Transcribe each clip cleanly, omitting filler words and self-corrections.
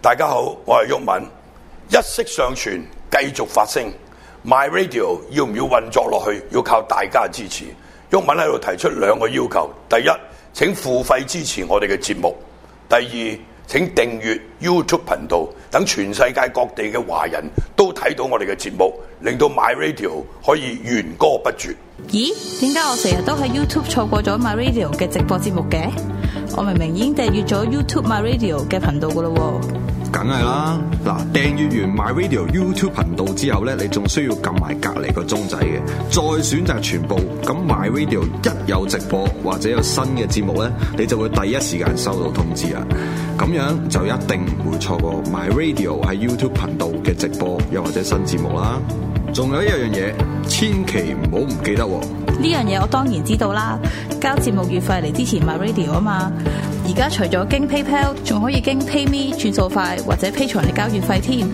大家好，我係毓民，一息尚存，繼續發聲。My Radio 要唔要運作落去，要靠大家支持。毓民喺度提出兩個要求：第一，請付費支持我哋嘅節目；第二，請訂閱 YouTube 頻道，等全世界各地嘅華人都睇到我哋嘅節目，令到 My Radio 可以弦歌不絕。 咦？點解我成日都喺 YouTube 錯過咗 My Radio 嘅直播節目嘅？我明明已經訂閱咗 YouTube My Radio 嘅頻道噶啦喎。 梗係啦，嗱，訂閱完 My Radio YouTube 頻道之後咧，你仲需要撳埋隔離個鐘仔嘅，再選擇全部。咁 My Radio 一有直播或者有新嘅節目咧，你就會第一時間收到通知啊！咁樣就一定唔會錯過 My Radio 喺 YouTube 頻道嘅直播又或者新節目啦。仲有一樣嘢，千祈唔好唔記得喎。 呢樣嘢我當然知道啦，交節目月費嚟支持 My Radio 啊嘛。而家除咗經 PayPal， 仲可以經 PayMe 轉數快或者 Patreon 嚟交月費添。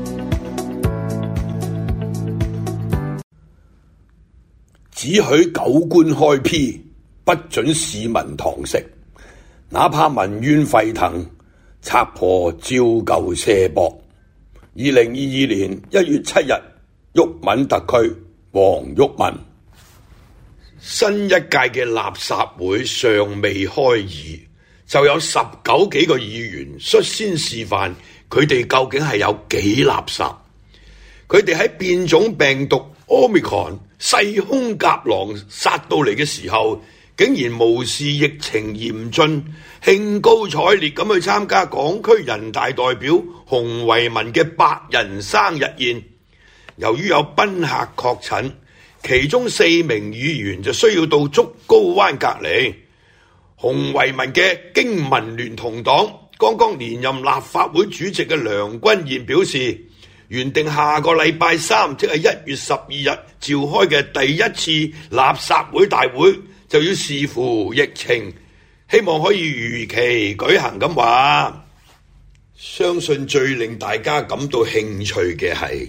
只許狗官開 P， 不准市民堂食。哪怕民怨沸騰，賊婆照舊卸膊。2022年1月7日，毓民特區，黃毓民。新一屆嘅垃圾會尚未開議，就有19幾個議員率先示範佢哋究竟係有幾垃圾。佢哋喺變種病毒 Omicron 細空夾狼殺到嚟嘅時候，竟然無視疫情嚴峻，興高采烈咁去參加港區人大代表洪為民嘅100人生日宴。由於有賓客確診，其中4名議員就需要到竹篙灣隔離。洪為民嘅經民聯同黨剛剛連任立法會主席嘅梁君彥表示，原定下個禮拜3，即係1月12日召開嘅第一次垃圾會大會，就要視乎疫情，希望可以如期舉行咁話。相信最令大家感到興趣嘅係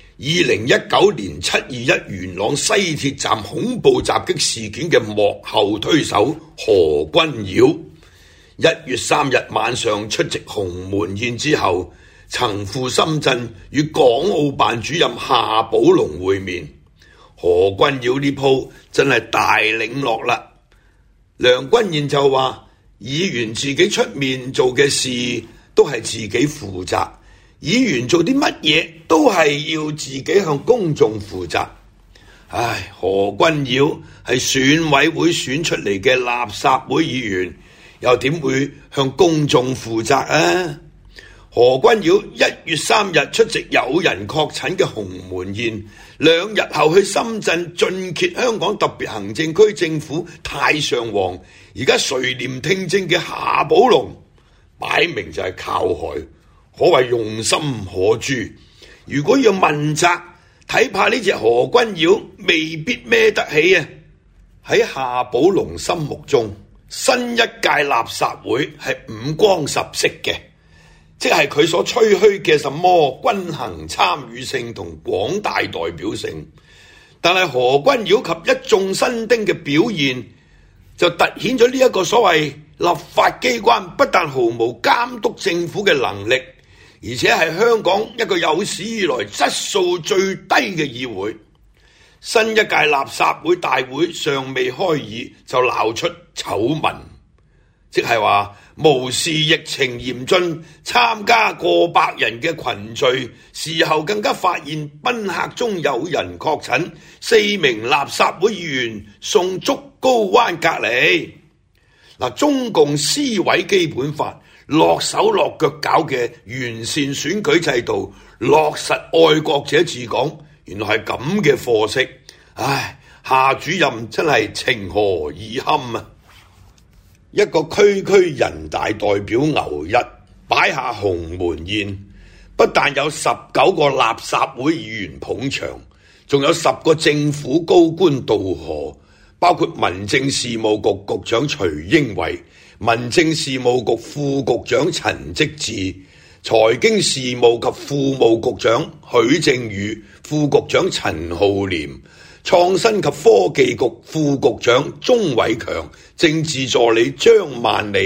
2019年721元朗西鐵站恐怖襲擊事件嘅幕後推手何君堯。1月3日晚上出席鴻門宴之後，曾赴深圳與港澳辦主任夏寶龍會面。何君堯呢鋪真係大領落啦。梁君彥就話，議員自己出面做嘅事都係自己負責，議員做啲乜嘢都係要自己向公眾負責。唉，何君堯係選委會選出嚟嘅垃圾會議員，又點會向公眾負責啊？何君堯1月3日出席有人確診嘅鴻門宴，2日後去深圳盡揭香港特別行政區政府太上皇，而家垂簾聽政嘅夏寶龍，擺明就係靠害，可謂用心可誅。如果要問責，睇怕呢隻何君堯未必孭得起啊！喺夏寶龍心目中，新一屆垃圾會係五光十色嘅，即係佢所吹噓嘅什麼均衡參與性同廣大代表性。但係何君堯及一眾新丁嘅表現，就凸顯咗呢一個所謂立法機關不但毫無監督政府嘅能力，而且係香港一個有史以來質素最低嘅議會。新一屆垃圾會大會尚未開議，就鬧出醜聞，即係話無視疫情嚴峻，參加過百人嘅群聚，事後更加發現賓客中有人確診，4名垃圾會議員送竹篙灣隔離。中共撕毀基本法，落手落腳搞嘅完善選舉制度，落實愛國者治港，原來係咁嘅貨色。唉，夏主任真係情何以堪啊！一個區區人大代表牛一擺下鴻門宴，不但有19個垃圾會議員捧場，仲有10個政府高官到賀，包括民政事務局局長徐英偉、民政事務局副局長陳積志、財經事務及庫務局長許正宇、副局長陳浩廉、創新及科技局副局長鍾偉強、政治助理張萬利、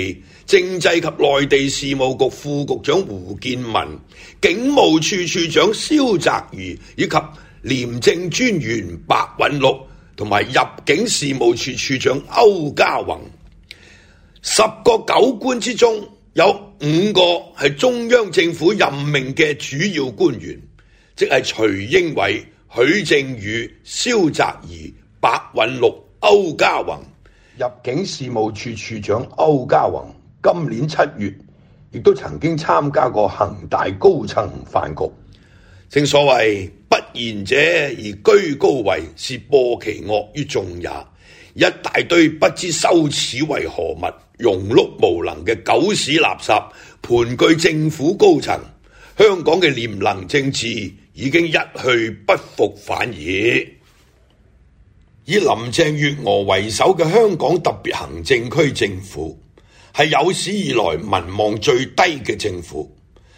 政制及內地事務局副局長胡健民、警務處處長蕭澤頤以及廉政專員白韞六同埋入境事務處處長歐家宏。10個9官之中，有5個係中央政府任命嘅主要官員，即係徐英偉、許正宇、蕭澤頤、白韞六、歐家宏。入境事務處處長歐家宏今年7月亦都曾經參加過恒大高層飯局。正所謂不賢者而居高位，是播其惡於眾也。一大堆不知羞恥為何物、庸碌無能嘅狗屎垃圾盤踞政府高層，香港嘅廉能政治已經一去不復返矣。以林鄭月娥為首嘅香港特別行政區政府係有史以來民望最低嘅政府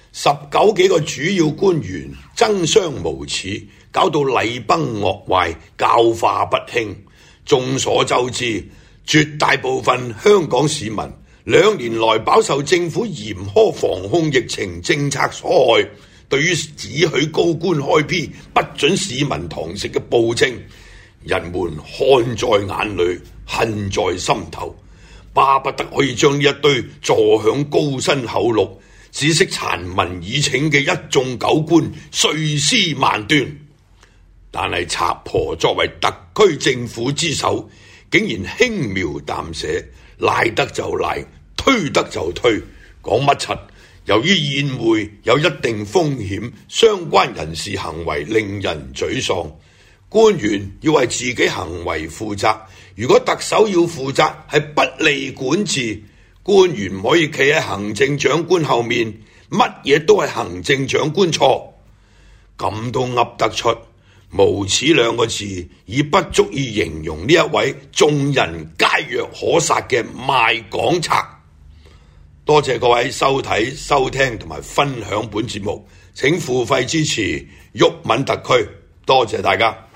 ，19幾個主要官員爭相無恥，搞到禮崩樂壞，教化不興。眾所周知，絕大部分香港市民2年來飽受政府嚴苛防控疫情政策所害，對於只許高官開 P 不准市民堂食嘅暴政，人們看在眼裏，恨在心頭，巴不得可以將呢一堆坐享高薪厚祿、只識殘民以請嘅一眾9官碎屍萬段。但係賊婆作為特區政府之首，竟然輕描淡寫，賴得就賴，推得就推，講乜柒？由於宴會有一定風險，相關人士行為令人沮喪。官員要為自己行為負責，如果特首要負責係不利管治，官員唔可以企喺行政長官後面，乜嘢都係行政長官錯，咁都噏得出。無恥2個字已不足以形容呢一位眾人皆若可殺嘅賣港賊。多謝各位收睇、收聽同埋分享本節目，請付費支持毓民特區，多謝大家。